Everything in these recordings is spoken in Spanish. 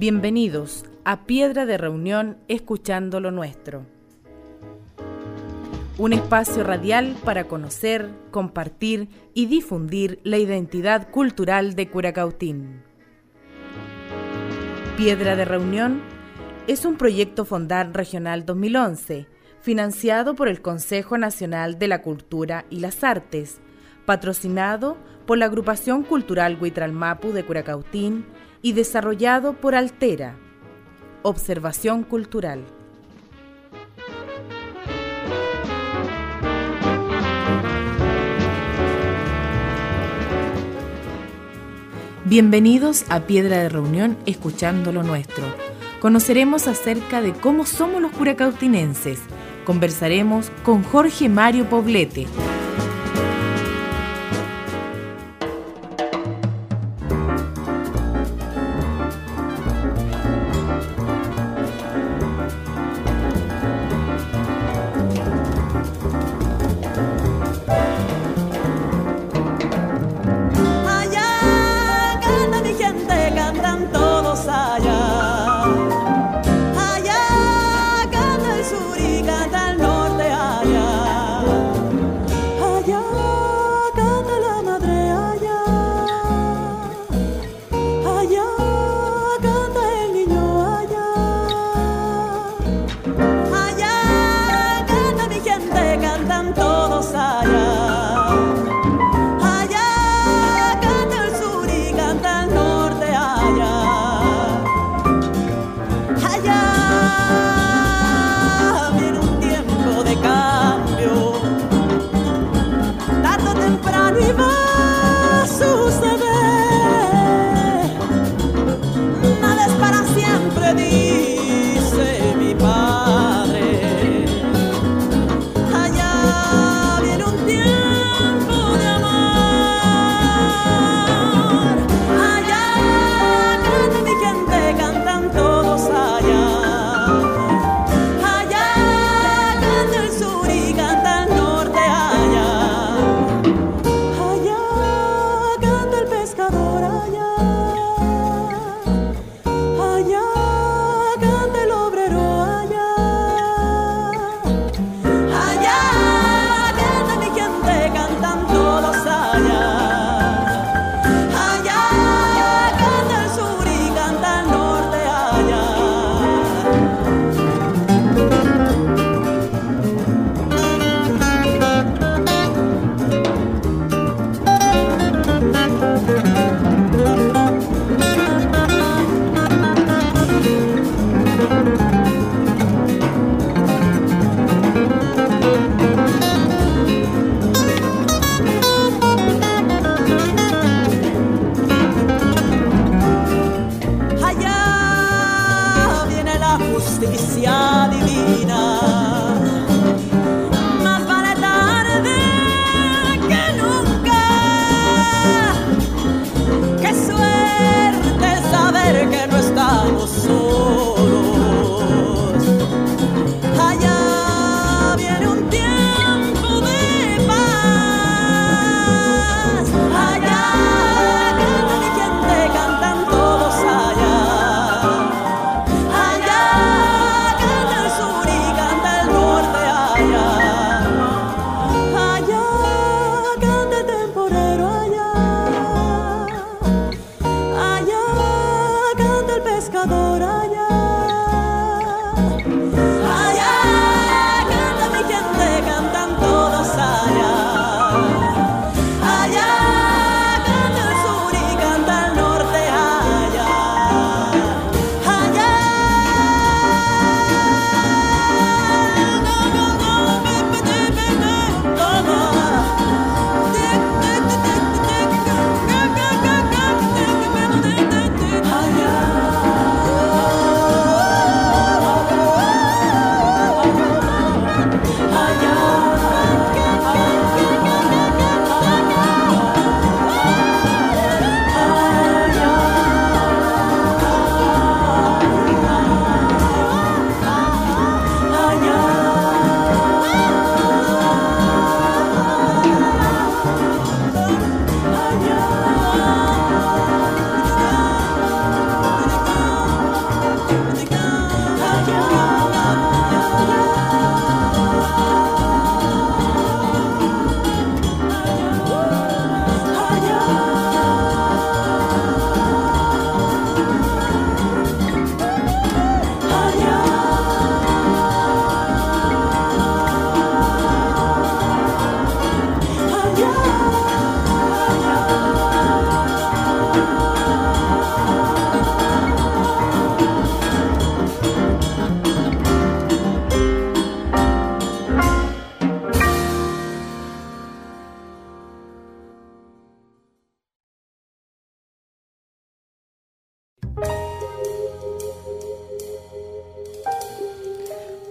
Bienvenidos a Piedra de Reunión Escuchando lo Nuestro. Un espacio radial para conocer, compartir y difundir la identidad cultural de Curacautín. Piedra de Reunión es un proyecto Fondar Regional 2011, financiado por el Consejo Nacional de la Cultura y las Artes, patrocinado por la Agrupación Cultural Huitralmapu de Curacautín y desarrollado por Altera. Observación Cultural. Bienvenidos a Piedra de Reunión Escuchando lo Nuestro. Conoceremos acerca de cómo somos los curacautinenses. Conversaremos con Jorge Mario Poblete.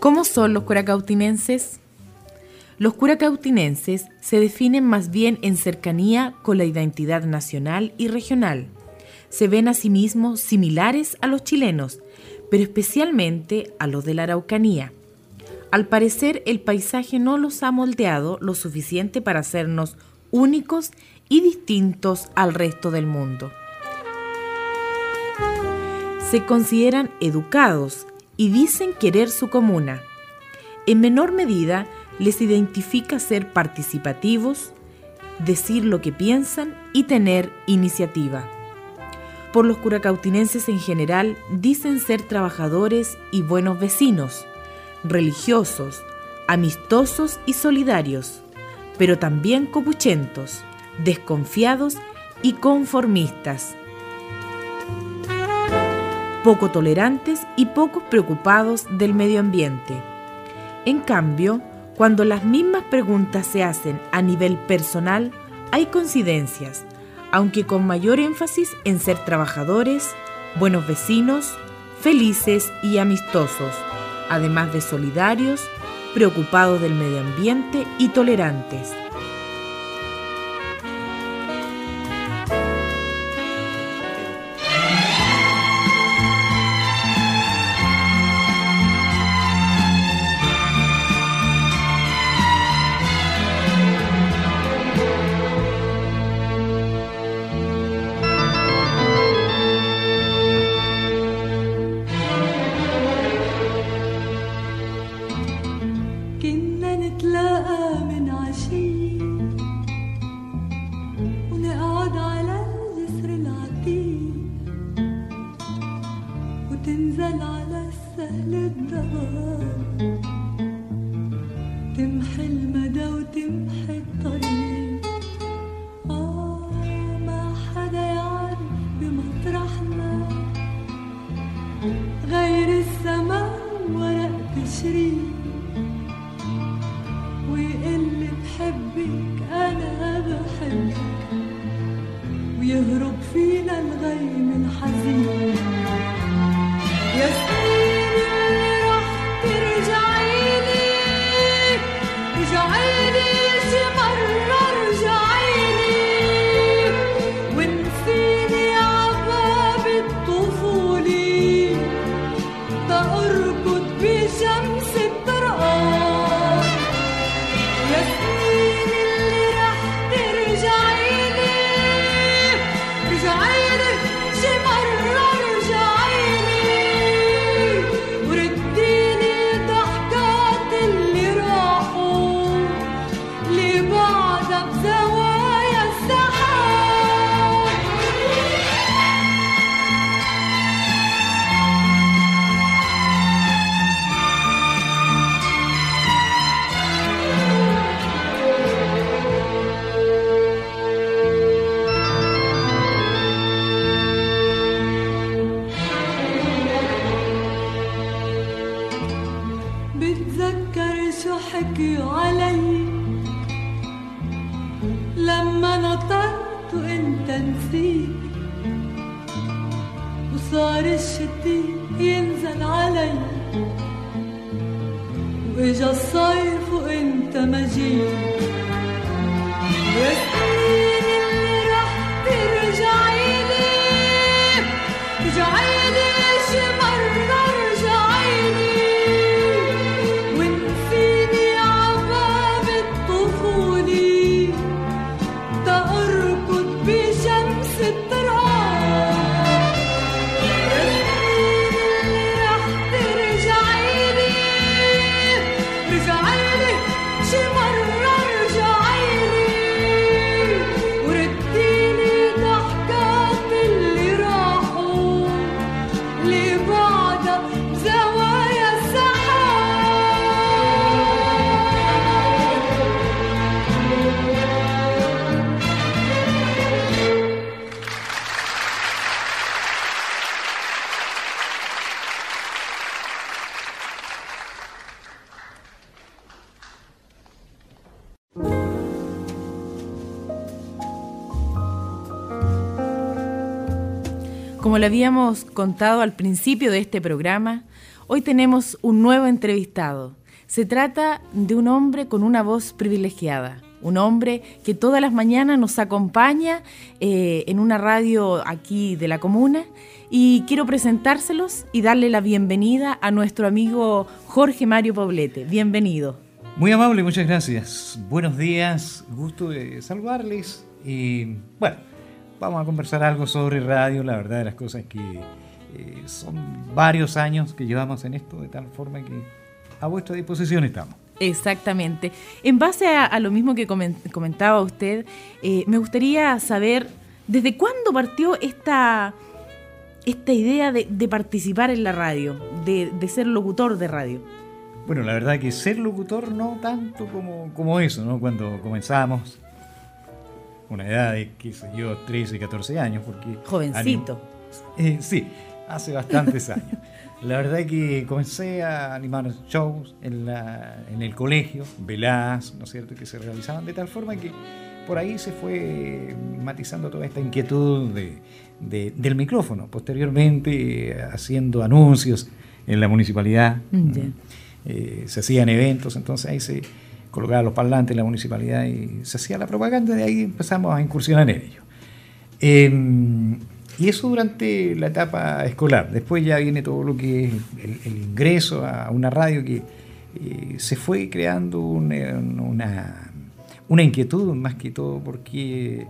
¿Cómo son los curacautinenses? Los curacautinenses se definen más bien en cercanía con la identidad nacional y regional. Se ven a sí mismos similares a los chilenos, pero especialmente a los de la Araucanía. Al parecer, el paisaje no los ha moldeado lo suficiente para hacernos únicos y distintos al resto del mundo. Se consideran educados y dicen querer su comuna. En menor medida, les identifica ser participativos, decir lo que piensan y tener iniciativa. Por los curacautinenses en general, dicen ser trabajadores y buenos vecinos, religiosos, amistosos y solidarios, pero también copuchentos, desconfiados y conformistas, poco tolerantes y poco preocupados del medio ambiente. En cambio, cuando las mismas preguntas se hacen a nivel personal, hay coincidencias, aunque con mayor énfasis en ser trabajadores, buenos vecinos, felices y amistosos, además de solidarios, preocupados del medio ambiente y tolerantes. ويهرب فينا الغيم الحزين. يا سنين اللي راح ترجعيلي، رجعيلي شي مرة رجعيلي، ونسيني عباب الطفولة تأركض بشمس الطرقان. يا سنين اللي راح ترجعيلي، رجعيلي شي مرة رجعيلي، ورديني ضحكات اللي راحوا، اللي بعدها بزوايا السحاب. بتذكر شو حكيوا علي لما نطرت وانت نسيت، وصار الشتي ينزل علي، واجا الصيف وانت ما جيت. يا سنين اللي رح ترجعيلي، رجعيلي شي مرة رجعيلي، ونسيني عباب الطفولة تأركض بشمس الطرقان. يا سنين اللي رح ترجعيلي، رجعيلي شي مرة رجعيلي، ورديني ضحكات اللي راحوا، اللي بعدها بزوايا السحاب. Como le habíamos contado al principio de este programa, Hoy tenemos un nuevo entrevistado. Se trata de un hombre con una voz privilegiada, un hombre que todas las mañanas nos acompaña en una radio aquí de la comuna, y quiero presentárselos y darle la bienvenida a nuestro amigo Jorge Mario Poblete. Bienvenido. Muy amable, muchas gracias. Buenos días, gusto de saludarles. Y bueno, vamos a conversar algo sobre radio, la verdad de las cosas que son varios años que llevamos en esto, de tal forma que a vuestra disposición estamos. Exactamente. En base a lo mismo que comentaba usted, me gustaría saber desde cuándo partió esta idea de participar en la radio, de ser locutor de radio. Bueno, la verdad que ser locutor no tanto como eso, ¿no? Cuando comenzamos, una edad de, qué sé yo, 13, 14 años, porque... Jovencito. Sí, hace bastantes años. La verdad es que comencé a animar shows en el colegio, veladas, ¿no es cierto?, que se realizaban de tal forma que por ahí se fue matizando toda esta inquietud del micrófono. Posteriormente, haciendo anuncios en la municipalidad, se hacían eventos, entonces ahí se colocaban los parlantes en la municipalidad y se hacía la propaganda, de ahí empezamos a incursionar en ello. Y eso durante la etapa escolar. Después ya viene todo lo que es el ingreso a una radio, que se fue creando una inquietud, más que todo porque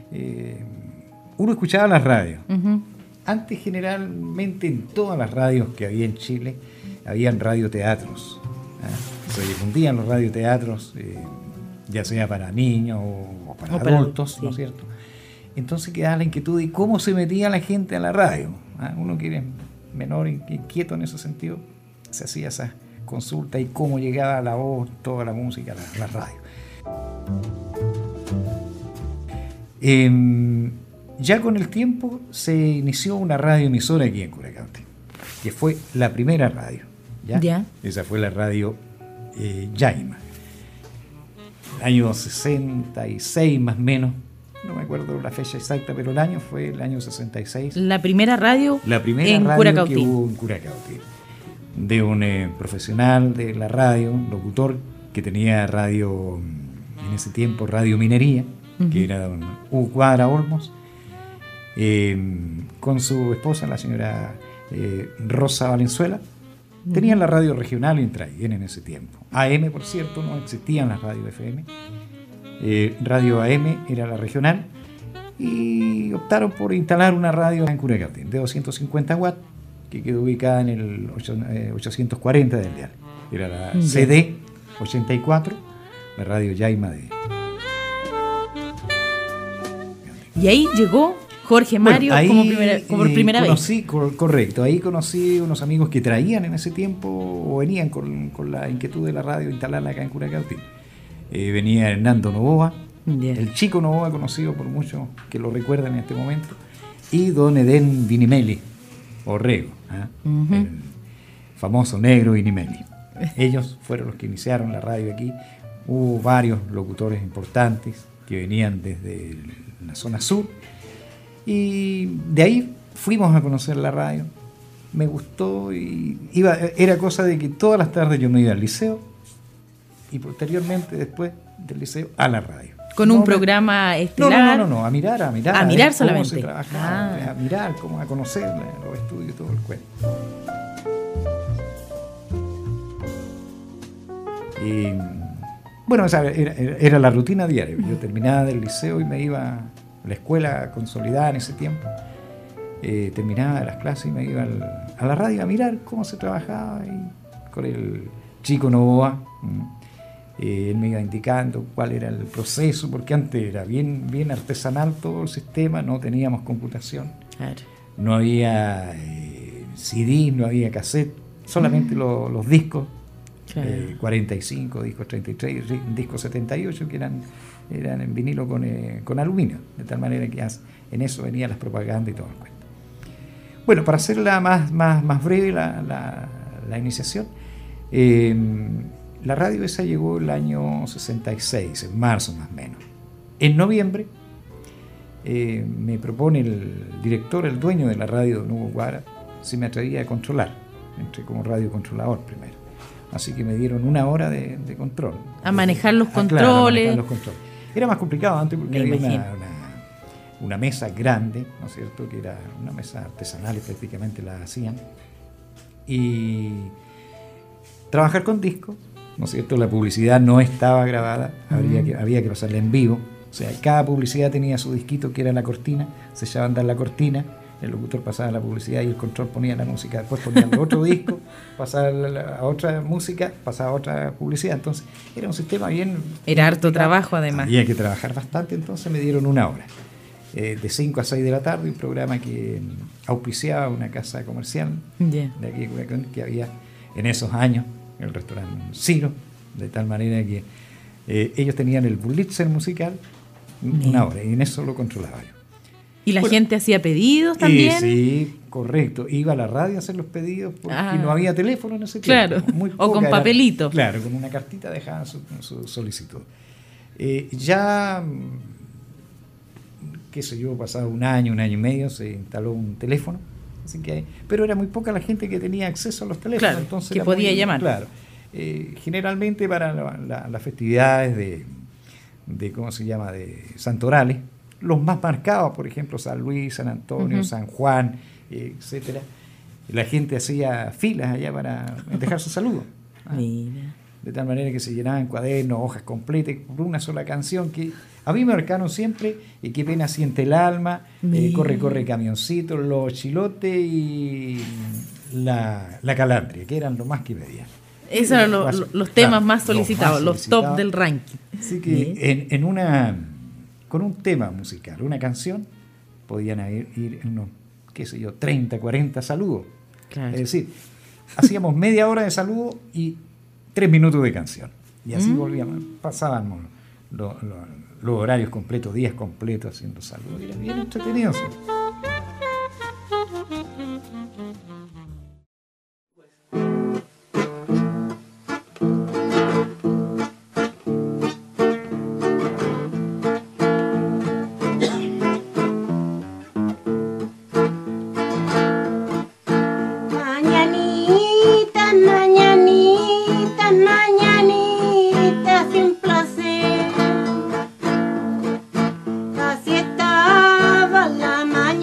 uno escuchaba las radios. Uh-huh. Antes, generalmente, en todas las radios que había en Chile, habían radioteatros. Se difundían los radioteatros, ya sea para niños o para adultos, ¿no es cierto? Entonces quedaba la inquietud de cómo se metía la gente a la radio. Uno que era menor e inquieto en ese sentido, se hacía esa consulta y cómo llegaba la voz, toda la música a la radio. Ya con el tiempo se inició una radioemisora aquí en Curacautín, que fue la primera radio. ¿Ya? Esa fue la radio Yaima. Año 66 más o menos. No me acuerdo la fecha exacta, pero el año fue el año 66. La primera radio en radio Curacautín. Que hubo en Curacautín. De un profesional de la radio, un locutor que tenía radio, en ese tiempo, Radio Minería, uh-huh, que era don Hugo Cuadra Olmos, con su esposa, la señora Rosa Valenzuela. Uh-huh. Tenían la radio regional en Traiguén en ese tiempo. AM, por cierto, no existían las radios FM. Radio AM era la regional, y optaron por instalar una radio en Curacautín de 250 watts que quedó ubicada en el 840 del dial. Era la CD 84, la radio Yaima de... Y ahí llegó Jorge Mario, bueno, como por primera vez. Correcto, ahí conocí unos amigos que traían en ese tiempo, o venían con la inquietud de la radio, instalarla acá en Curacautín. Venía Hernando Novoa, el chico Novoa, conocido por muchos que lo recuerdan en este momento, y don Edén Vinimeli Orrego, uh-huh, el famoso negro Vinimeli. Ellos fueron los que iniciaron la radio aquí. Hubo varios locutores importantes que venían desde la zona sur, y de ahí fuimos a conocer la radio. Me gustó y era cosa de que todas las tardes yo me iba al liceo, y posteriormente, después del liceo, a la radio. ¿Con un programa estelar? No, a mirar. A mirar solamente. Cómo se trabajaba, a mirar, a conocer los estudios, todo el cuento. Y bueno, esa era la rutina diaria. Yo terminaba del liceo y me iba a la escuela consolidada en ese tiempo. Terminaba las clases y me iba a la radio a mirar cómo se trabajaba, y con el chico Novoa. Él me iba indicando cuál era el proceso, porque antes era bien artesanal todo el sistema, no teníamos computación, claro, no había CD, no había cassette, solamente los discos, claro, 45, discos 33, discos 78, que eran en vinilo con aluminio, de tal manera que en eso venían las propagandas y todo el cuento. Bueno, para hacerla más breve la iniciación, la radio esa llegó el año 66, en marzo más o menos. En noviembre me propone el director, el dueño de la radio, don Hugo Cuadra, si me atrevía a controlar. entré como radiocontrolador primero. Así que me dieron 1 hora de control. A manejar los Claro, a controles. manejar los controles. Era más complicado antes porque Me había imagino. una mesa grande, ¿no es cierto? Que era una mesa artesanal y prácticamente la hacían. Y trabajar con discos, ¿no es cierto? La publicidad no estaba grabada, había que pasarla en vivo. O sea, cada publicidad tenía su disquito que era la cortina, se echaba a andar la cortina, el locutor pasaba la publicidad y el control ponía la música, después ponía el otro disco, pasaba a otra música, pasaba a otra publicidad. Entonces era un sistema bien... Era harto trabajo, además. Había que trabajar bastante, entonces me dieron 1 hora. De 5 a 6 de la tarde, un programa que auspiciaba una casa comercial Ya. de aquí de Culiacán, que había en esos años, el restaurante Ciro, de tal manera que ellos tenían el Pulitzer musical, 1 hora, y en eso lo controlaba yo. ¿Y la Bueno, gente hacía pedidos también? Sí, correcto. Iba a la radio a hacer los pedidos porque Ah. no había teléfono en ese Claro. tiempo. Muy O con poca era- papelito. Claro, con una cartita dejaban su solicitud. Ya, qué sé yo, pasado 1 año, 1 año y medio, se instaló un teléfono. Así que, pero era muy poca la gente que tenía acceso a los teléfonos. Claro, entonces que era podía llamar. Claro. Generalmente para las festividades de, ¿cómo se llama?, de santorales, los más marcados, por ejemplo, San Luis, San Antonio, San Juan, etcétera, la gente hacía filas allá para dejar su saludo. Mira. De tal manera que se llenaban cuadernos, hojas completas, por una sola canción que a mí me marcaron siempre, qué pena siente el alma, Mira. corre, corre camioncito, los chilotes y la calandria, que eran lo más que pedían. Esos eran los temas Claro, más solicitados, los top solicitados. del ranking. Así que con un tema musical, una canción, podían ir unos, qué sé yo, 30, 40 saludos. Claro. Es decir, hacíamos media hora de saludo y 3 minutos de canción. Y así volvíamos, pasábamos los horarios completos, días completos haciendo saludos. Era bien entretenido. ¿Sí? Mañanitas, mañanitas, mañanitas de un placer. Así estaba la mañana.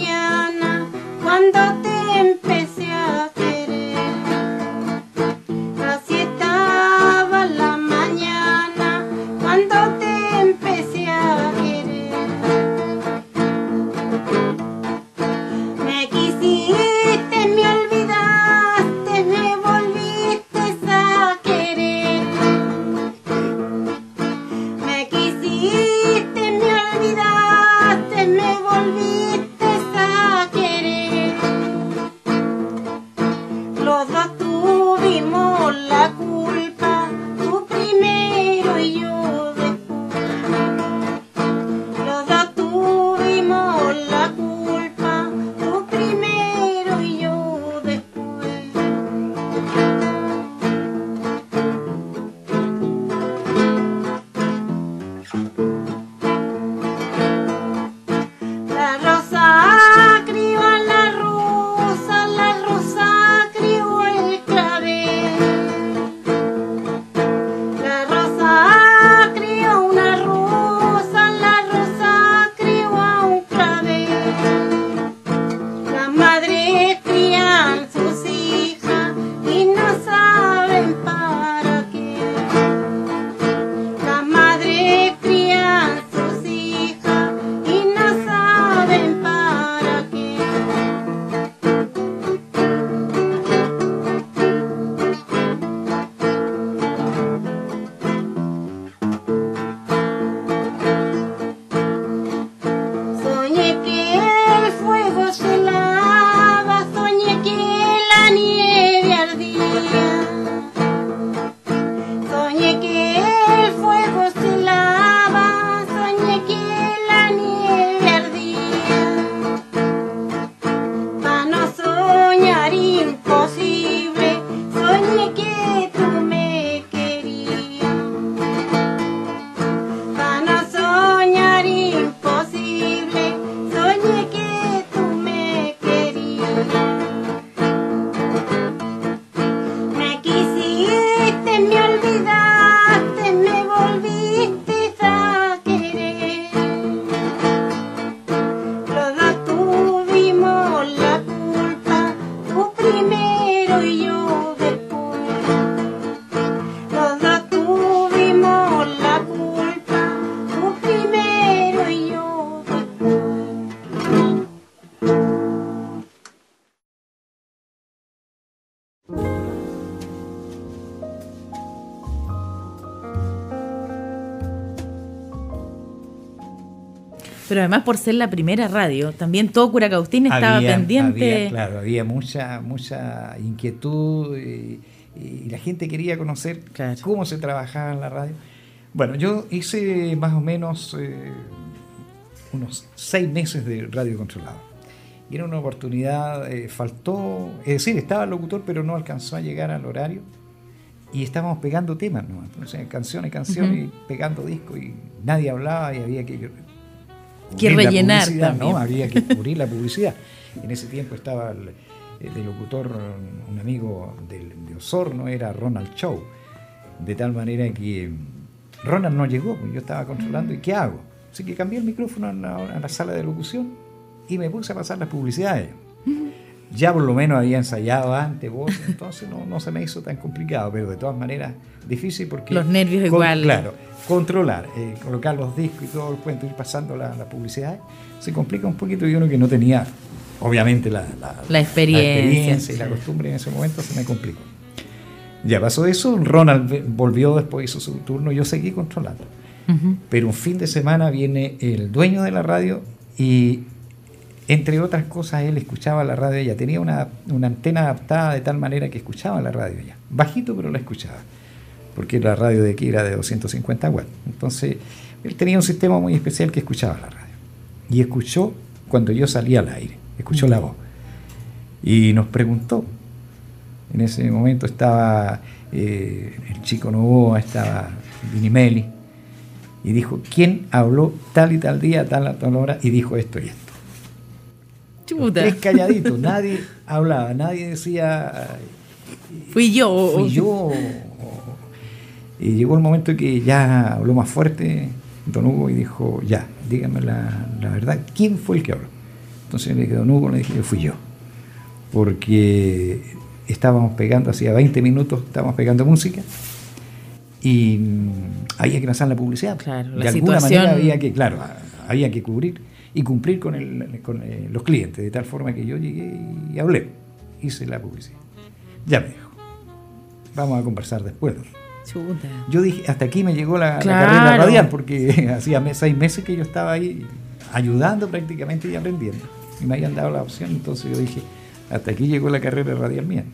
Pero además por ser la primera radio, también todo Curacautín estaba pendiente. Había mucha inquietud y la gente quería conocer cómo se trabajaba en la radio. Bueno, yo hice más o menos unos 6 meses de radio controlado. Y era una oportunidad, faltó, es decir, estaba el locutor, pero no alcanzó a llegar al horario. Y estábamos pegando temas, ¿no? Entonces, canciones, y pegando discos, y nadie hablaba y había que rellenar también. ¿No? Había que cubrir la publicidad. En ese tiempo estaba el locutor, un amigo de Osorno, era Ronald Chow. De tal manera que Ronald no llegó, pues yo estaba controlando, ¿y qué hago? Así que cambié el micrófono a la sala de locución y me puse a pasar las publicidades. Ya por lo menos había ensayado antes voz, entonces no se me hizo tan complicado, pero de todas maneras difícil porque... Los nervios igual. Claro, controlar, colocar los discos y todo el cuento, ir pasando la publicidad, se complica un poquito y uno que no tenía, obviamente, la experiencia y la costumbre en ese momento se me complicó. Ya pasó eso, Ronald volvió después, hizo su turno, yo seguí controlando. Pero un fin de semana viene el dueño de la radio y, entre otras cosas, él escuchaba la radio ya. Tenía una antena adaptada de tal manera que escuchaba la radio ya. Bajito, pero la escuchaba. Porque la radio de aquí era de 250 watts. Entonces, él tenía un sistema muy especial que escuchaba la radio. Y escuchó cuando yo salía al aire. Escuchó la voz. Y nos preguntó. En ese momento estaba el Chico Novoa, estaba Vinimeli. Y dijo, ¿quién habló tal y tal día, tal a tal hora? Y dijo esto y esto. Chuta. Tres calladitos, nadie hablaba, nadie decía... Fui yo. Y llegó el momento en que ya habló más fuerte don Hugo y dijo, ya, dígame la verdad, ¿quién fue el que habló? Entonces le dije, don Hugo, le dije, fui yo. Porque estábamos pegando, hacía 20 minutos, estábamos pegando música. Y había que pasar la publicidad. Claro, de alguna manera había que cubrir y cumplir con los clientes, de tal forma que yo llegué y hablé, hice la publicidad. Ya me dijo, vamos a conversar después. Chuta. Yo dije, hasta aquí me llegó la carrera radial, porque hacía 6 meses que yo estaba ahí ayudando prácticamente y aprendiendo. Y me habían dado la opción, entonces yo dije, hasta aquí llegó la carrera radial mía.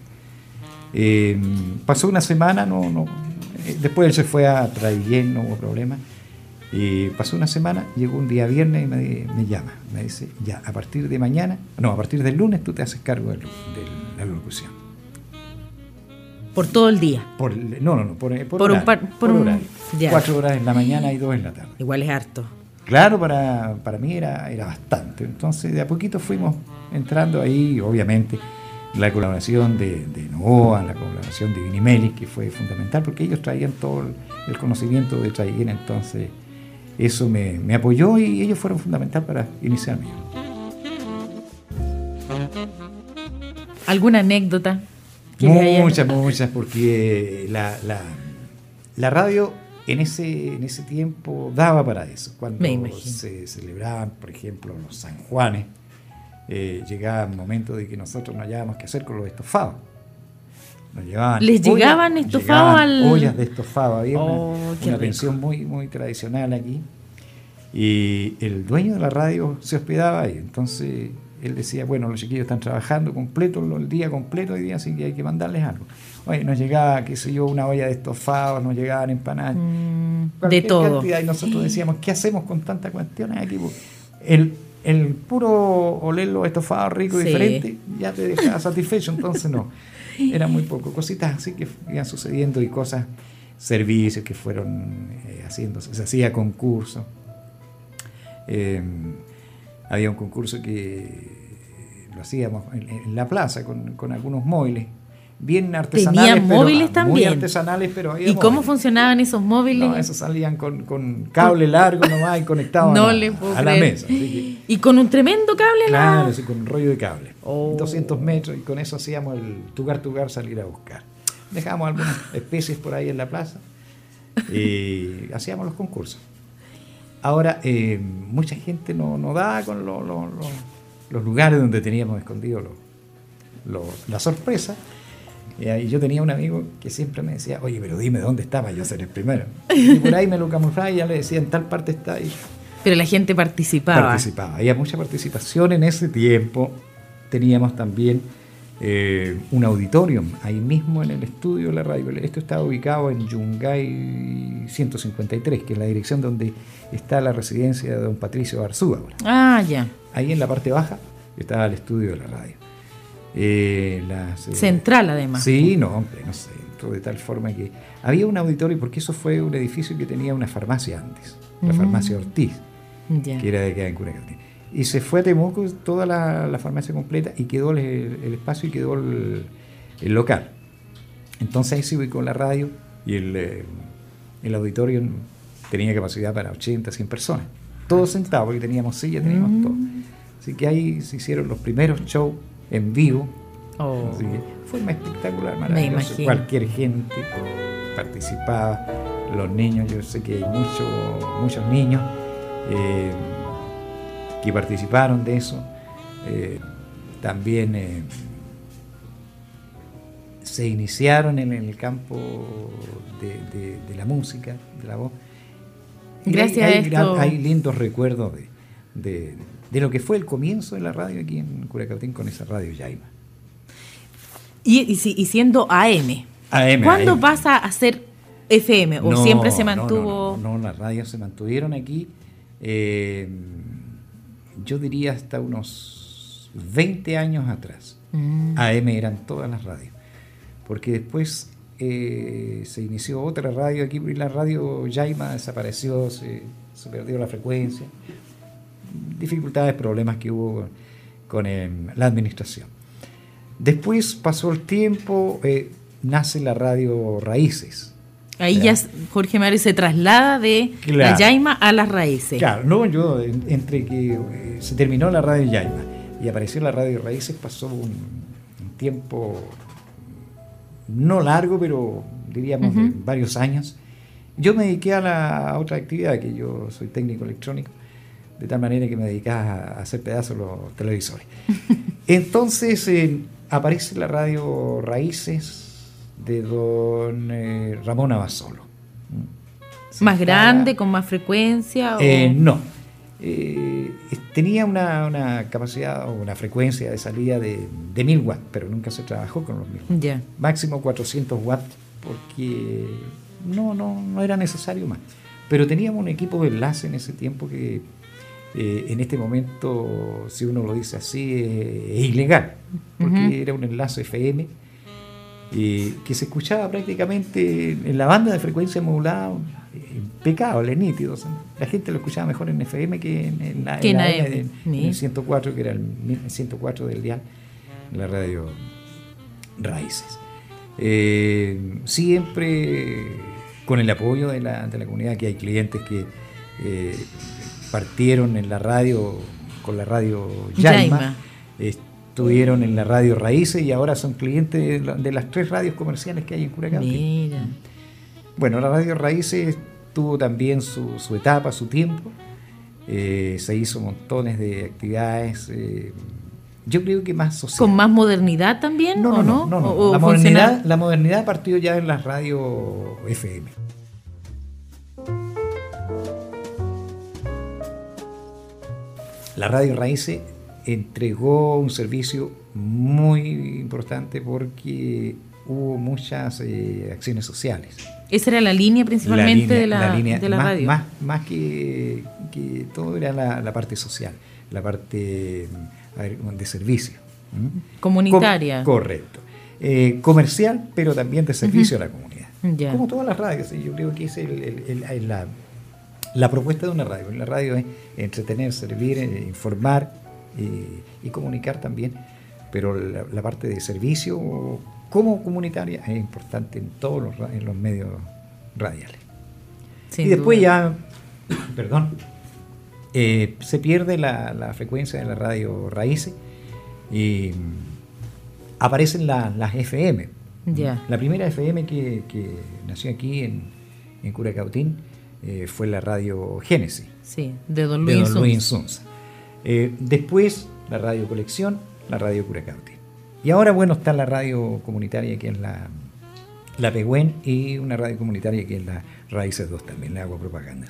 Pasó una semana, después él se fue a Traiguén, no hubo problema. Pasó una semana, llegó un día viernes y me llama, me dice, ya, a partir del lunes tú te haces cargo de la locución. ¿Por todo el día? Por horario. Horario. 4 horas en la mañana y 2 en la tarde. Igual es harto. Claro, para mí era bastante. Entonces, de a poquito fuimos entrando ahí, obviamente, la colaboración de Novoa, la colaboración de Vinimeli, que fue fundamental, porque ellos traían todo el conocimiento de Traiguén, entonces eso me apoyó y ellos fueron fundamental para iniciarme. ¿Alguna anécdota? Muchas, porque la radio en ese tiempo daba para eso. Cuando se celebraban, por ejemplo, los San Juanes, llegaba el momento de que nosotros no hallábamos qué hacer con los estofados. Llegaban estofados ollas de estofado. Había una pensión muy, muy tradicional aquí. Y el dueño de la radio se hospedaba ahí. Entonces él decía, bueno, los chiquillos están trabajando el día completo hoy día, así que hay que mandarles algo. Oye, nos llegaba, qué sé yo, una olla de estofado, nos llegaban empanadas. De todo. Cantidad, y nosotros decíamos, ¿qué hacemos con tantas cuestiones aquí? El puro oler los estofados ricos y diferentes ya te dejaba satisfecho, entonces no. Era muy poco. Cositas así que iban sucediendo y cosas, servicios que fueron haciéndose. Se hacía concurso. Había un concurso que lo hacíamos en la plaza con algunos móviles bien artesanales. ¿Tenían móviles también? Muy artesanales, pero había ¿Y móviles. ¿Cómo funcionaban esos móviles? No, esos salían con cable largo nomás y conectados a la mesa. Así que, ¿Y con un tremendo cable? Claro, sí, con un rollo de cable. 200 metros, y con eso hacíamos el tugar salir a buscar. Dejábamos algunas especies por ahí en la plaza y hacíamos los concursos. Ahora, mucha gente no daba con los lugares donde teníamos escondido la sorpresa. Y yo tenía un amigo que siempre me decía, oye, pero dime dónde está para yo ser el primero. Y por ahí me lo camuflaba y ya le decía, en tal parte está. Y Pero la gente participaba. Había mucha participación en ese tiempo. Teníamos también un auditorium ahí mismo en el estudio de la radio. Esto estaba ubicado en Yungay 153, que es la dirección donde está la residencia de don Patricio Arzúa ahora. Ah, ya. Ahí en la parte baja estaba el estudio de la radio. Central, además. Sí, no, hombre, no sé, de tal forma que había un auditorio, porque eso fue un edificio que tenía una farmacia antes, la farmacia Ortiz, Ya. que era de acá en Curacautín. Y se fue a Temuco toda la farmacia completa y quedó el espacio y quedó el local. Entonces ahí se ubicó la radio y el auditorio tenía capacidad para 80, 100 personas. Todos sentados, porque teníamos sillas, teníamos todo. Así que ahí se hicieron los primeros shows en vivo. Oh. Así que fue un espectacular, maravilloso. Me imagino. Cualquier gente participaba, los niños, yo sé que hay muchos niños que participaron de eso. También se iniciaron en el campo de la música, de la voz. Y Gracias a esto. hay lindos recuerdos de lo que fue el comienzo de la radio aquí en Curacautín con esa radio Yaima. Y siendo AM. AM, ¿Cuándo AM. pasa a ser FM? ¿O No, siempre se mantuvo? No, las radios se mantuvieron aquí. Yo diría hasta unos 20 años atrás. AM eran todas las radios. Porque después se inició otra radio aquí, y la radio Yaima desapareció, se perdió la frecuencia. Dificultades, problemas que hubo con la administración. Después pasó el tiempo, nace la radio Raíces. Ahí ya Jorge Mario se traslada de la Yaima a las Raíces. Claro, no, yo entre que se terminó la radio Yaima y apareció la radio Raíces, pasó un tiempo no largo, pero diríamos de varios años. Yo me dediqué a la otra actividad, que yo soy técnico electrónico, de tal manera que me dedicaba a hacer pedazos los televisores. Entonces aparece la radio Raíces de don Ramón Abasolo. ¿Más grande, con más frecuencia? No. Tenía una capacidad o una frecuencia de salida de 1000 watts, pero nunca se trabajó con los 1000 watts. Ya. Máximo 400 watts, porque no era necesario más. Pero teníamos un equipo de enlace en ese tiempo que en este momento, si uno lo dice así, es ilegal, porque era un enlace FM que se escuchaba prácticamente en la banda de frecuencia modulada, impecable, nítido. O sea, la gente lo escuchaba mejor en FM que en la AM, en el 104, que era el 104 del dial, la radio Raíces. Siempre con el apoyo de la comunidad, que hay clientes que partieron en la radio con la radio Yaima. Estuvieron en la radio Raíces y ahora son clientes de las 3 radios comerciales que hay en Curacautín. Mira. Bueno, la radio Raíces tuvo también su etapa, su tiempo. Se hizo montones de actividades. Yo creo que más social. ¿Con más modernidad también? No. ¿O La modernidad partió ya en las radios FM. La radio Raíces entregó un servicio muy importante porque hubo muchas acciones sociales. Esa era la línea principalmente de la radio. Más que todo era la parte social, la parte de servicio. Comunitaria. Correcto. Comercial, pero también de servicio a la comunidad. Ya. Como todas las radios, yo creo que esa es la propuesta de una radio. La radio es entretener, servir, informar y comunicar también, pero la parte de servicio como comunitaria es importante en todos los medios radiales. Sin y después duda. se pierde la frecuencia de la radio Raíces y aparecen las FM. Ya. La primera FM que nació aquí en Curacautín fue la radio Génesis. Sí, de don Luis Insunza. Después la radio Colección, la radio Curacautín. Y ahora, bueno, está la radio comunitaria, que es la Pehuen, y una radio comunitaria que es la Raíces 2 también, la hago propaganda.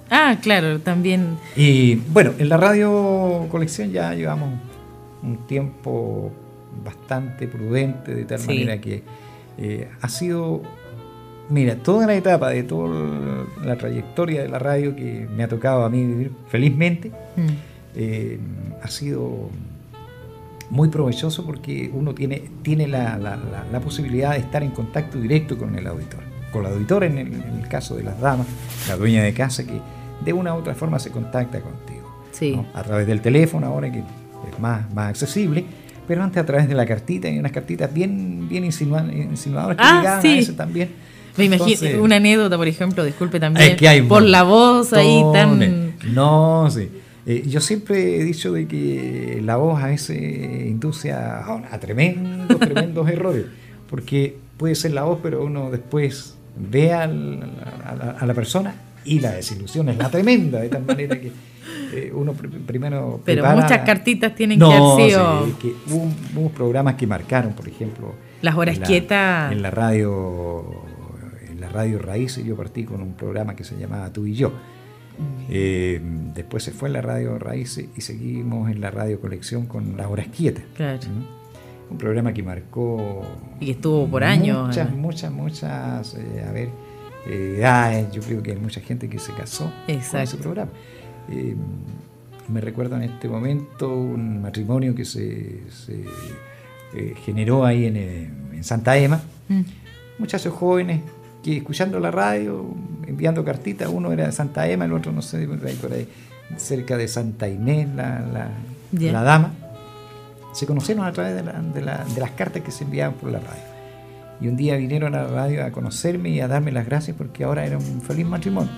Ah, claro, también. Y bueno, en la radio colección ya llevamos un tiempo bastante prudente, de tal Sí. manera que ha sido, mira, toda la etapa de toda la trayectoria de la radio que me ha tocado a mí vivir felizmente, ha sido muy provechoso porque uno tiene la posibilidad de estar en contacto directo con el auditor. Con la auditora en el caso de las damas, la dueña de casa, que de una u otra forma se contacta contigo. Sí. ¿No? A través del teléfono ahora, que es más accesible, pero antes a través de la cartita, y unas cartitas bien insinuadoras que llegaban sí. a veces también. Me imagino Entonces, una anécdota, por ejemplo, disculpe también, es que hay por la voz ahí tan... No, sí. Yo siempre he dicho de que la voz a veces induce a tremendos errores, porque puede ser la voz, pero uno después ve a la persona y la desilusión es la tremenda, de tal manera que uno primero Pero prepara... muchas cartitas tienen que haber sido... Sí, que hubo programas que marcaron, por ejemplo... Las horas quietas. En la radio Raíces yo partí con un programa que se llamaba Tú y Yo. Después se fue en la radio Raíces y seguimos en la radio Colección con Las Horas Quietas. Claro. Un programa que marcó... Y que estuvo por años. Muchas edades. Yo creo que hay mucha gente que se casó con Exacto. ese programa. Me recuerdo en este momento un matrimonio que se generó ahí en Santa Ema. Muchachos jóvenes que escuchando la radio, enviando cartitas, uno era de Santa Ema, el otro no sé, por ahí cerca de Santa Inés, la dama. Se conocieron a través de las cartas que se enviaban por la radio. Y un día vinieron a la radio a conocerme y a darme las gracias porque ahora era un feliz matrimonio.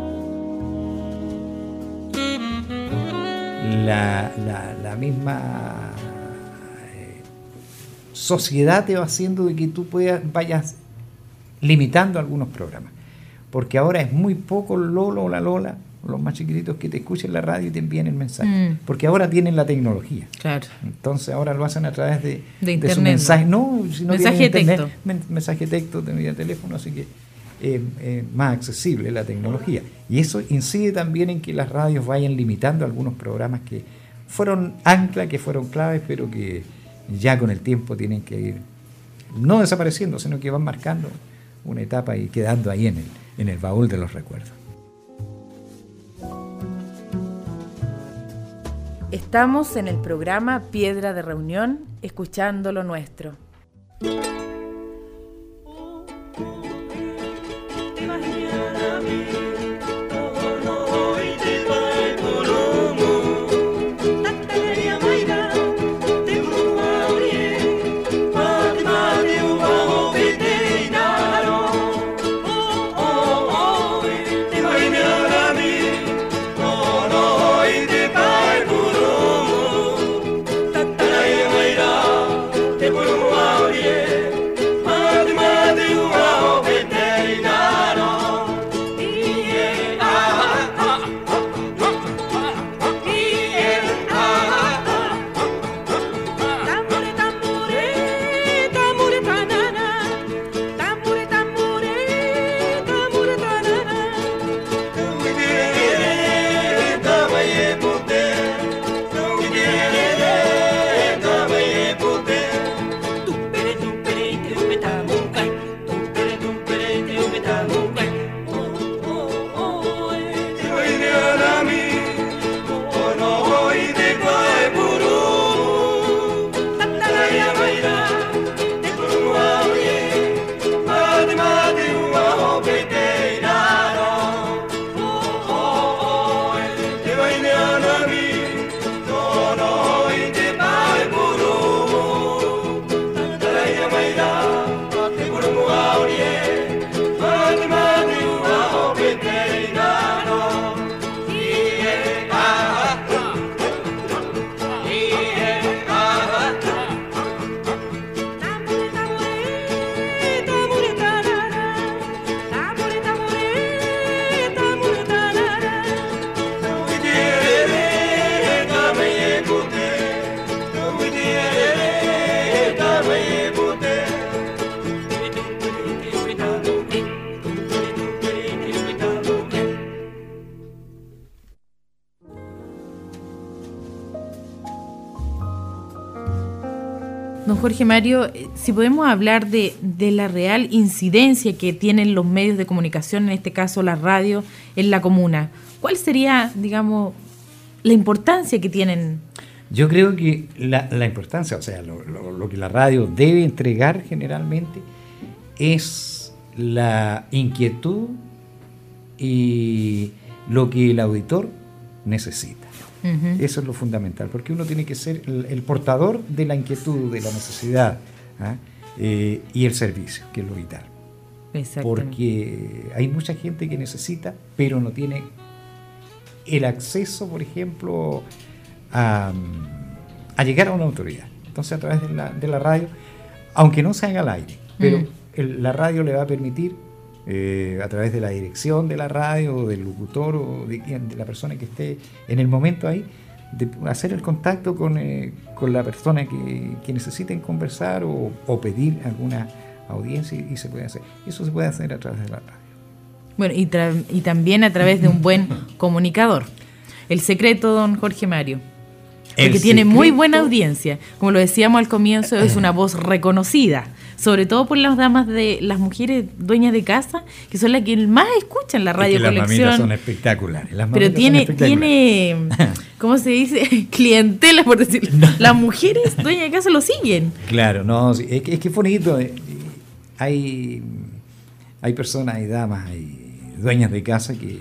La misma sociedad te va haciendo de que tú vayas limitando algunos programas, porque ahora es muy poco el Lolo o la Lola, los más chiquititos, que te escuchen la radio y te envíen el mensaje, porque ahora tienen la tecnología. Claro. Entonces ahora lo hacen a través de internet, su mensaje, no, si no mensaje tienen de internet, texto. Mensaje de texto, vía teléfono, así que más accesible la tecnología. Y eso incide también en que las radios vayan limitando algunos programas que fueron ancla, que fueron claves, pero que ya con el tiempo tienen que ir no desapareciendo, sino que van marcando una etapa y quedando ahí en el baúl de los recuerdos. Estamos en el programa Piedra de Reunión, escuchando lo nuestro. Jorge Mario, si podemos hablar de la real incidencia que tienen los medios de comunicación, en este caso la radio, en la comuna, ¿cuál sería, digamos, la importancia que tienen? Yo creo que la importancia, o sea, lo que la radio debe entregar generalmente es la inquietud y lo que el auditor necesita. Uh-huh. Eso es lo fundamental, porque uno tiene que ser el portador de la inquietud, de la necesidad, y el servicio, que es lo vital. Porque hay mucha gente que necesita, pero no tiene el acceso, por ejemplo, a llegar a una autoridad. Entonces, a través de la radio, aunque no se haga al aire, pero la radio le va a permitir, a través de la dirección de la radio, o del locutor, o de la persona que esté en el momento ahí, de hacer el contacto con la persona que necesiten conversar o pedir alguna audiencia, y se puede hacer. Eso se puede hacer a través de la radio. Bueno, y también a través de un buen comunicador. El secreto, don Jorge Mario. Porque tiene muy buena audiencia. Como lo decíamos al comienzo, es una voz reconocida. Sobre todo por las damas, las mujeres dueñas de casa, que son las que más escuchan la radio colección. Las mamitas son espectaculares. Pero tiene, ¿cómo se dice? Clientela, por decirlo. No. Las mujeres dueñas de casa lo siguen. Claro, no, es que es bonito. Hay personas, hay damas, hay dueñas de casa que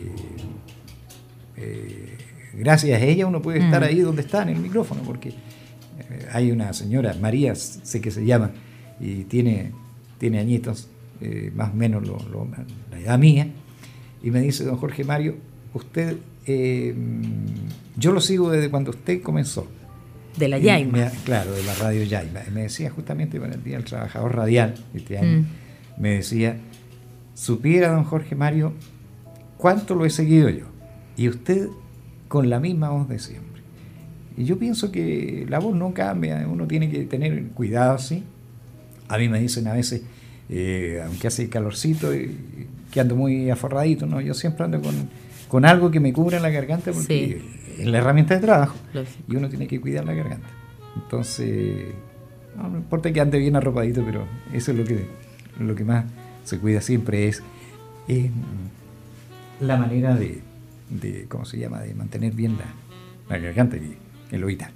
gracias a ella uno puede estar ahí donde está, en el micrófono, porque hay una señora, María, sé que se llama, y tiene añitos, más o menos la edad mía, y me dice: don Jorge Mario, usted, yo lo sigo desde cuando usted comenzó. De la Yaima. Claro, de la radio Yaima. Me decía justamente para el Día del Trabajador Radial, este año, me decía: supiera, don Jorge Mario, cuánto lo he seguido yo, y usted con la misma voz de siempre. Y yo pienso que la voz no cambia, uno tiene que tener cuidado, sí. A mí me dicen a veces, aunque hace calorcito, que ando muy aforradito, ¿no? Yo siempre ando con algo que me cubra la garganta, porque es la herramienta de trabajo. Lógico. Y uno tiene que cuidar la garganta. Entonces, no importa que ande bien arropadito, pero eso es lo que más se cuida siempre, es la manera de ¿cómo se llama?, de mantener bien la garganta y el vital.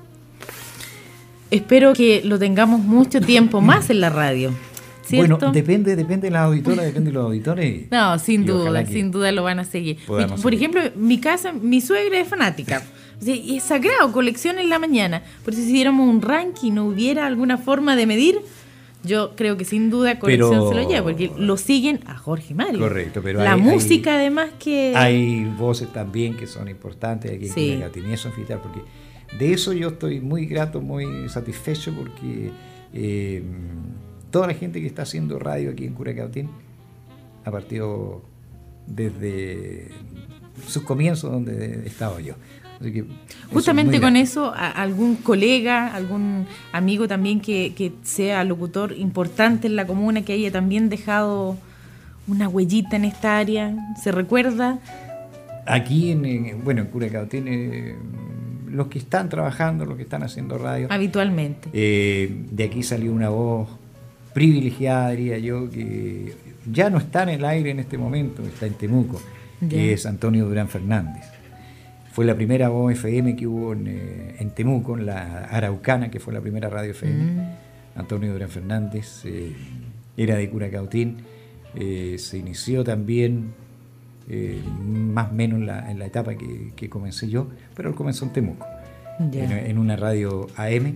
Espero que lo tengamos mucho tiempo más en la radio, ¿cierto? Bueno, depende de la auditora, depende de los auditores. No, sin duda lo van a seguir. Por ejemplo, mi casa, mi suegra es fanática. O sea, es sagrado, colección en la mañana. Por si hiciéramos un ranking, no hubiera alguna forma de medir, yo creo que sin duda colección se lo lleva, porque lo siguen a Jorge Mario. Correcto, pero la música además que... Hay voces también que son importantes, aquí en Curacautén, porque de eso yo estoy muy grato, muy satisfecho, porque toda la gente que está haciendo radio aquí en Curacautén ha partido desde sus comienzos donde he estado yo. Así que justamente con eso, algún colega, algún amigo también que sea locutor importante en la comuna, que haya también dejado una huellita en esta área, ¿se recuerda? Aquí en Curacautén, los que están trabajando, los que están haciendo radio habitualmente, de aquí salió una voz privilegiada, diría yo, que ya no está en el aire en este momento, está en Temuco, que es Antonio Durán Fernández. Fue la primera voz FM que hubo en Temuco, en la Araucana, que fue la primera radio FM. Antonio Durán Fernández era de Curacautén, se inició también más o menos en la etapa que comencé yo, pero él comenzó en Temuco, en una radio AM.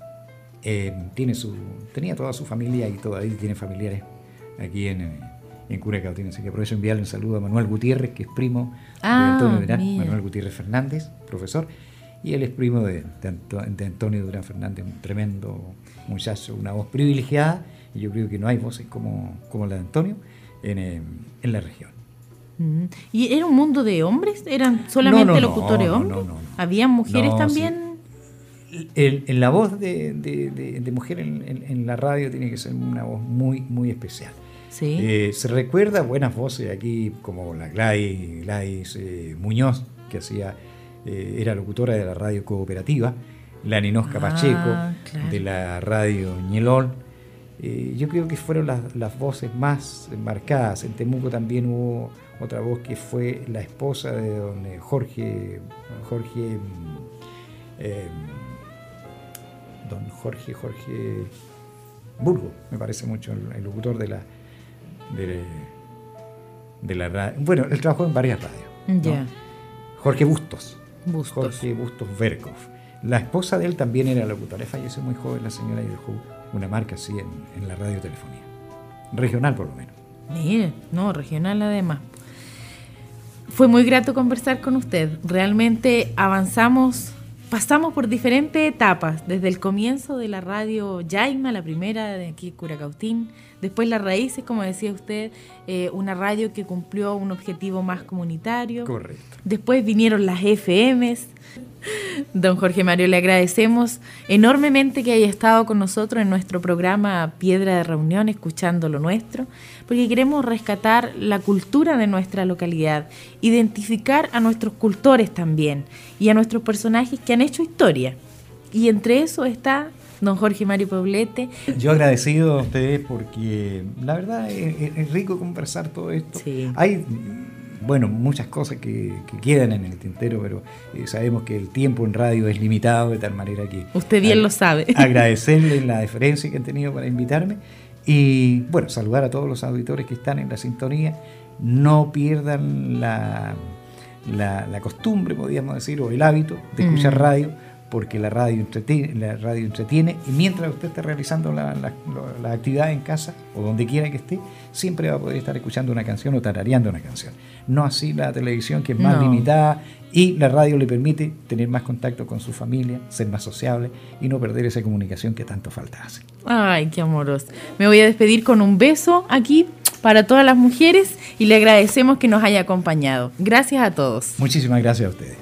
Tenía toda su familia y todavía tiene familiares aquí en Curacautén, así que aprovecho enviarle un saludo a Manuel Gutiérrez, que es primo de Antonio Durán, Manuel Gutiérrez Fernández, profesor, y él es primo de Antonio Durán Fernández, un tremendo muchacho, una voz privilegiada, y yo creo que no hay voces como la de Antonio en la región. ¿Y era un mundo de hombres? ¿Eran solamente locutores hombres? No. ¿Habían mujeres también? Sí. En la voz de mujer en la radio tiene que ser una voz muy, muy especial. Sí. Se recuerda buenas voces aquí, como la Gladys Muñoz, que era locutora de la radio cooperativa, la Ninosca Pacheco, claro. de la radio Ñelol. Yo creo que fueron las voces más marcadas. En Temuco también hubo otra voz que fue la esposa de don Jorge Burgo, me parece mucho, el locutor de la radio. Bueno, él trabajó en varias radios, Ya. ¿no? Jorge Bustos. Bustos. Jorge Bustos Verkov. La esposa de él también era locutora. Falleció muy joven la señora y dejó una marca así en la radiotelefonía. Regional, por lo menos. Mire, no, regional además. Fue muy grato conversar con usted. Realmente pasamos por diferentes etapas, desde el comienzo de la radio Yaima, la primera de aquí Curacautín, después Las Raíces, como decía usted, una radio que cumplió un objetivo más comunitario. Correcto. Después vinieron las FMs. Don Jorge Mario, le agradecemos enormemente que haya estado con nosotros en nuestro programa Piedra de Reunión, escuchando lo nuestro, porque queremos rescatar la cultura de nuestra localidad, identificar a nuestros cultores también y a nuestros personajes que han hecho historia. Y entre eso está don Jorge Mario Poblete. Yo agradecido a ustedes porque la verdad es rico conversar todo esto. Sí. Hay, bueno, muchas cosas que quedan en el tintero, pero sabemos que el tiempo en radio es limitado, de tal manera que... Usted bien lo sabe. Agradecerles la deferencia que han tenido para invitarme y, bueno, saludar a todos los auditores que están en la sintonía. No pierdan la costumbre, podríamos decir, o el hábito de escuchar radio, porque la radio entretiene, y mientras usted esté realizando la actividad en casa o donde quiera que esté, siempre va a poder estar escuchando una canción o tarareando una canción. No así la televisión, que es más limitada, y la radio le permite tener más contacto con su familia, ser más sociable y no perder esa comunicación que tanto falta hace. Ay, qué amoroso. Me voy a despedir con un beso aquí para todas las mujeres y le agradecemos que nos haya acompañado. Gracias a todos. Muchísimas gracias a ustedes.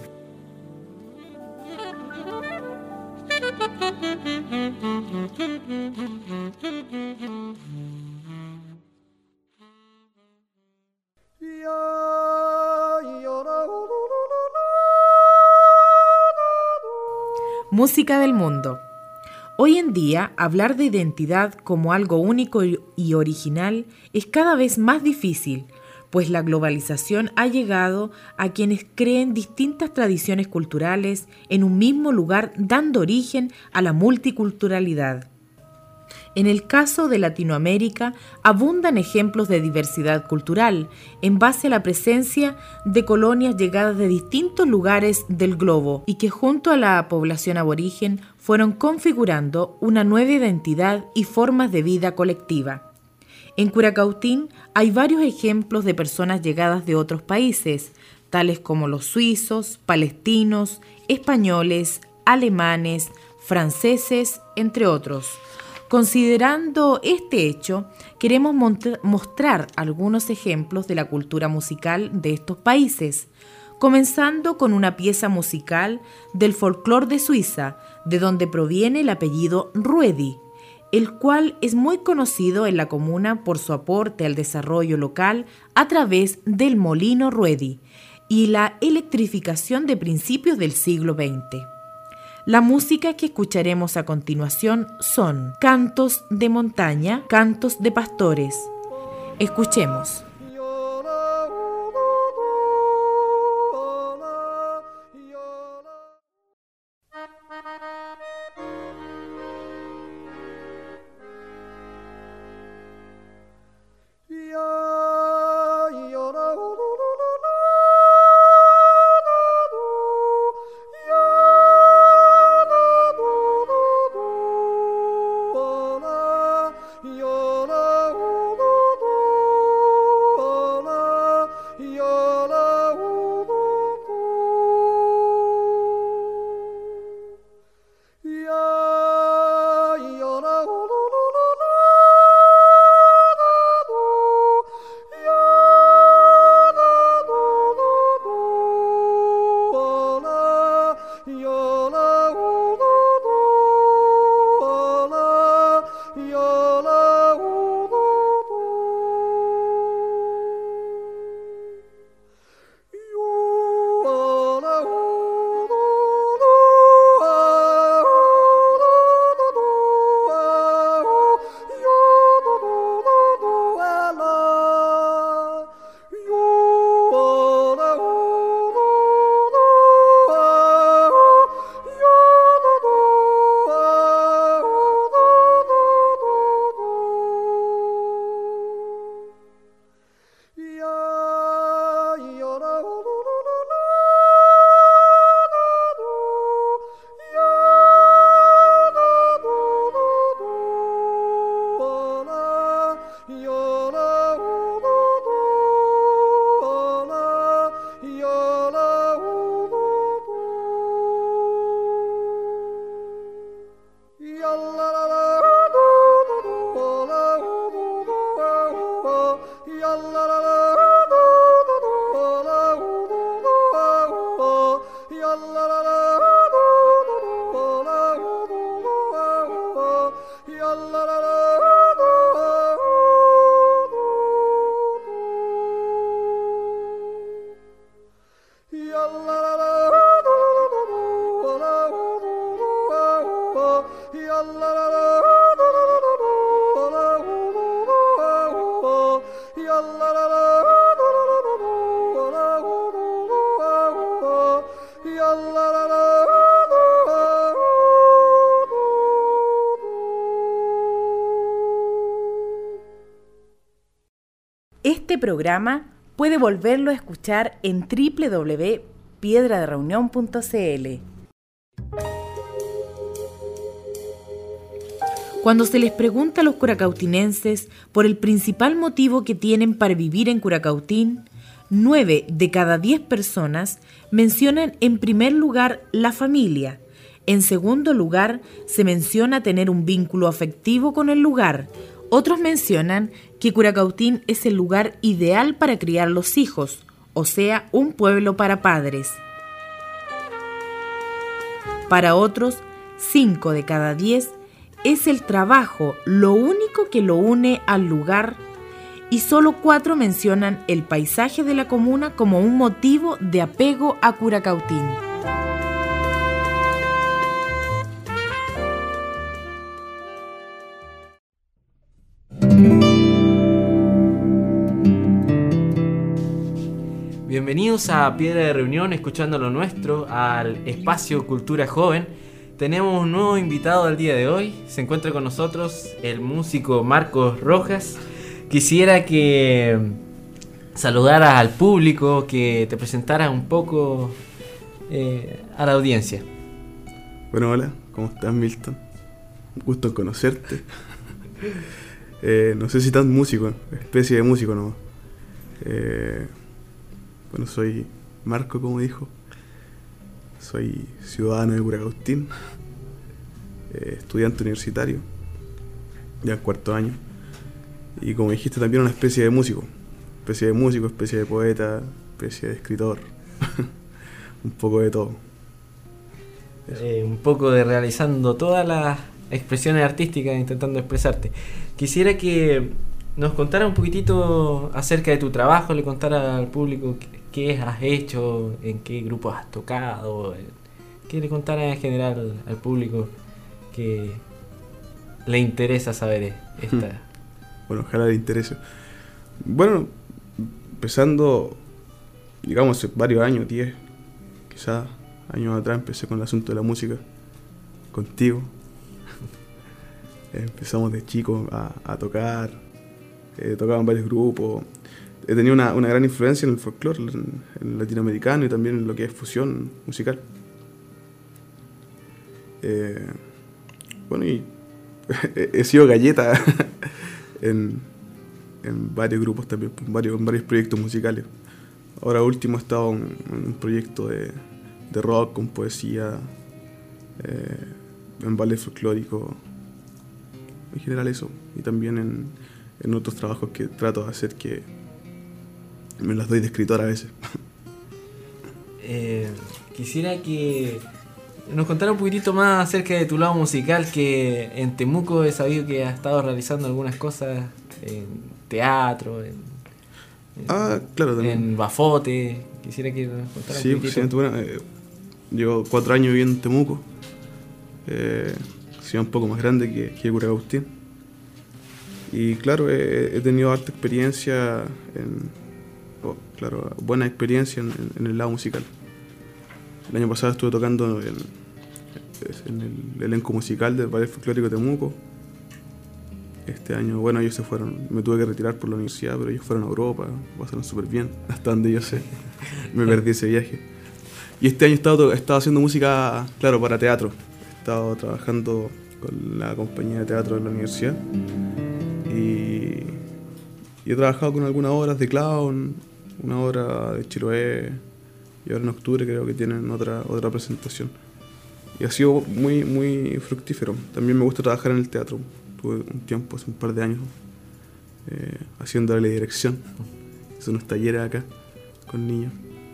Música del mundo. Hoy en día, hablar de identidad como algo único y original es cada vez más difícil, pues la globalización ha llegado a quienes creen distintas tradiciones culturales en un mismo lugar, dando origen a la multiculturalidad. En el caso de Latinoamérica, abundan ejemplos de diversidad cultural en base a la presencia de colonias llegadas de distintos lugares del globo y que junto a la población aborigen fueron configurando una nueva identidad y formas de vida colectiva. En Curacautín hay varios ejemplos de personas llegadas de otros países, tales como los suizos, palestinos, españoles, alemanes, franceses, entre otros. Considerando este hecho, queremos mostrar algunos ejemplos de la cultura musical de estos países, comenzando con una pieza musical del folclore de Suiza, de donde proviene el apellido Ruedi, el cual es muy conocido en la comuna por su aporte al desarrollo local a través del molino Ruedi y la electrificación de principios del siglo XX. La música que escucharemos a continuación son cantos de montaña, cantos de pastores. Escuchemos. Este programa puede volverlo a escuchar en www.piedradereunión.cl. Cuando se les pregunta a los curacautinenses por el principal motivo que tienen para vivir en Curacautín, 9 de cada 10 personas mencionan en primer lugar la familia. En segundo lugar, se menciona tener un vínculo afectivo con el lugar. Otros mencionan que Curacautín es el lugar ideal para criar los hijos, o sea, un pueblo para padres. Para otros, 5 de cada 10 es el trabajo lo único que lo une al lugar, y solo 4 mencionan el paisaje de la comuna como un motivo de apego a Curacautín. Bienvenidos a Piedra de Reunión, escuchando lo nuestro, al espacio Cultura Joven. Tenemos un nuevo invitado al día de hoy. Se encuentra con nosotros el músico Marcos Rojas. Quisiera que saludaras al público, que te presentaras un poco a la audiencia. Bueno, hola, ¿cómo estás, Milton? Un gusto en conocerte. No sé si tan músico, especie de músico, ¿no? Bueno, soy Marco, como dijo. Soy ciudadano de Curacautín, estudiante universitario, ya en cuarto año. Y como dijiste, también una especie de músico, especie de poeta, especie de escritor. Un poco de todo. Un poco de realizando todas las expresiones artísticas, intentando expresarte. Quisiera que nos contara un poquitito acerca de tu trabajo, le contara al público qué has hecho, en qué grupos has tocado, que le contara en general al público que le interesa saber esta. Bueno, ojalá le interese. Bueno, empezando, digamos, hace varios años, 10, quizás años atrás, empecé con el asunto de la música, contigo. Empezamos de chicos a tocar, tocaba en varios grupos. He tenido una gran influencia en el folclore, en el latinoamericano y también en lo que es fusión musical. Bueno, y he sido galleta en varios grupos también, en varios proyectos musicales. Ahora último he estado en un proyecto de rock con poesía, en ballet folclórico, en general eso. Y también en otros trabajos que trato de hacer que me las doy de escritor a veces. Quisiera que nos contara un poquitito más acerca de tu lado musical, que en Temuco he sabido que has estado realizando algunas cosas en teatro, claro, también. En Bafote. Quisiera que nos contara un poquitito. Sí, bueno, llevo 4 años viviendo en Temuco, ciudad un poco más grande que Curacautín. Y claro, he tenido harta experiencia buena experiencia en el lado musical. El año pasado estuve tocando en el elenco musical del Ballet Folclórico de Temuco. Este año, bueno, ellos se fueron, me tuve que retirar por la universidad, pero ellos fueron a Europa, pasaron súper bien, hasta donde yo sé. Me perdí ese viaje. Y este año he estado haciendo música, claro, para teatro. He estado trabajando con la compañía de teatro de la universidad. Y he trabajado con algunas obras de clown, una obra de Chiloé, y ahora en octubre creo que tienen otra presentación. Y ha sido muy, muy fructífero. También me gusta trabajar en el teatro. Tuve un tiempo, hace un par de años, haciéndole dirección. Hice unos talleres acá con niños.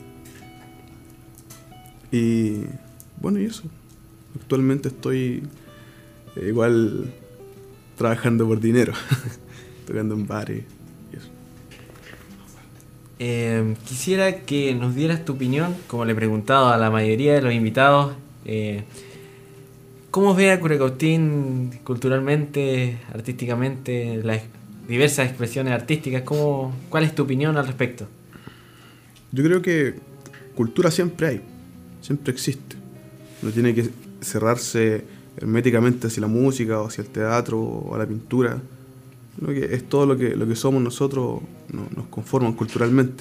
Y bueno, y eso. Actualmente estoy igual trabajando por dinero, tocando en bares y eso. Quisiera que nos dieras tu opinión, como le he preguntado a la mayoría de los invitados, ¿cómo ve a Curacautín culturalmente, artísticamente, las diversas expresiones artísticas? ¿Cuál es tu opinión al respecto? Yo creo que cultura siempre hay, siempre existe. No tiene que cerrarse herméticamente hacia la música o hacia el teatro o a la pintura. sino que es todo lo que somos nosotros, nos conforman culturalmente.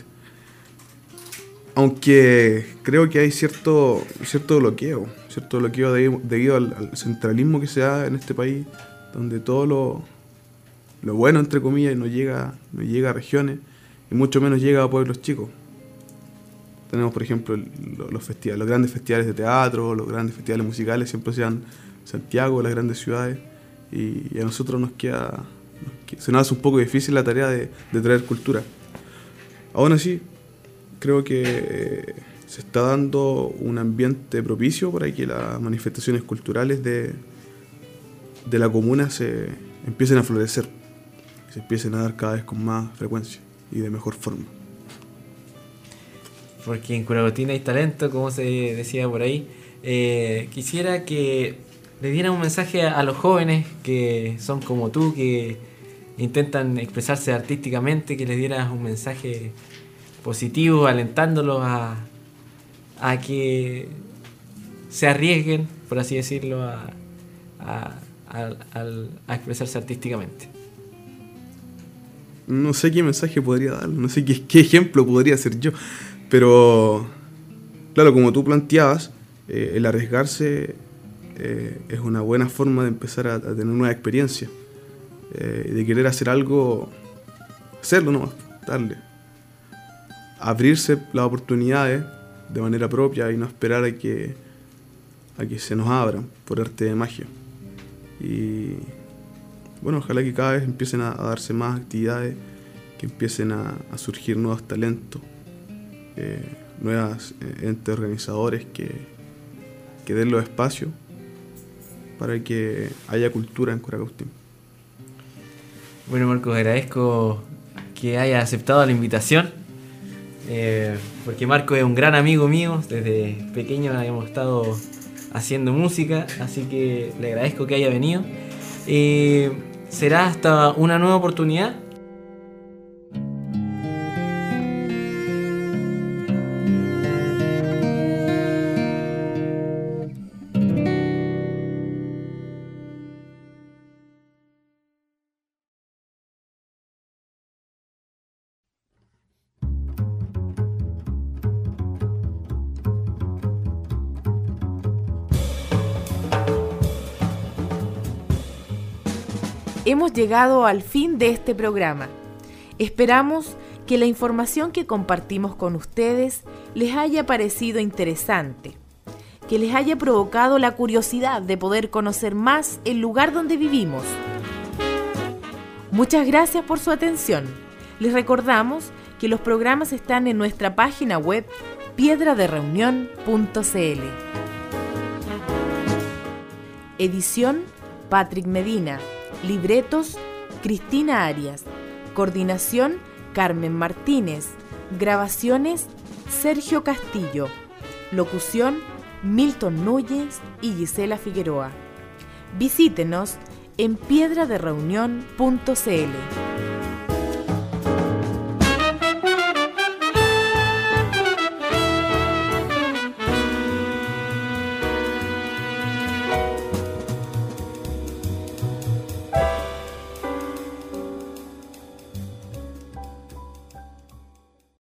Aunque creo que hay cierto bloqueo debido al centralismo que se da en este país, donde todo lo bueno, entre comillas, no llega a regiones y mucho menos llega a pueblos chicos. Tenemos, por ejemplo, los grandes festivales de teatro, los grandes festivales musicales siempre se dan en Santiago, las grandes ciudades, y a nosotros se nos hace un poco difícil la tarea de traer cultura. Aún así, creo que se está dando un ambiente propicio para que las manifestaciones culturales de la comuna se empiecen a florecer, se empiecen a dar cada vez con más frecuencia y de mejor forma. Porque en Curacotín hay talento, como se decía por ahí. Quisiera que le dieran un mensaje a los jóvenes que son como tú, que intentan expresarse artísticamente, que les dieras un mensaje positivo, alentándolos a que se arriesguen, por así decirlo, a expresarse artísticamente. No sé qué mensaje podría dar, no sé qué ejemplo podría ser yo, pero claro, como tú planteabas, el arriesgarse es una buena forma de empezar a tener nueva experiencia, de querer hacer algo, hacerlo nomás, darle, abrirse las oportunidades de manera propia y no esperar a que se nos abran por arte de magia. Y bueno, ojalá que cada vez empiecen a darse más actividades, que empiecen a surgir nuevos talentos, nuevos entes organizadores que den los espacios para que haya cultura en Curacautín. Bueno, Marcos, agradezco que hayas aceptado la invitación, porque Marcos es un gran amigo mío, desde pequeño hemos estado haciendo música, así que le agradezco que haya venido. Será hasta una nueva oportunidad. Hemos llegado al fin de este programa. Esperamos que la información que compartimos con ustedes les haya parecido interesante, que les haya provocado la curiosidad de poder conocer más el lugar donde vivimos. Muchas gracias por su atención. Les recordamos que los programas están en nuestra página web piedradereunión.cl. Edición Patrick Medina. Libretos Cristina Arias. Coordinación Carmen Martínez. Grabaciones Sergio Castillo. Locución Milton Núñez y Gisela Figueroa. Visítenos en piedradereunión.cl.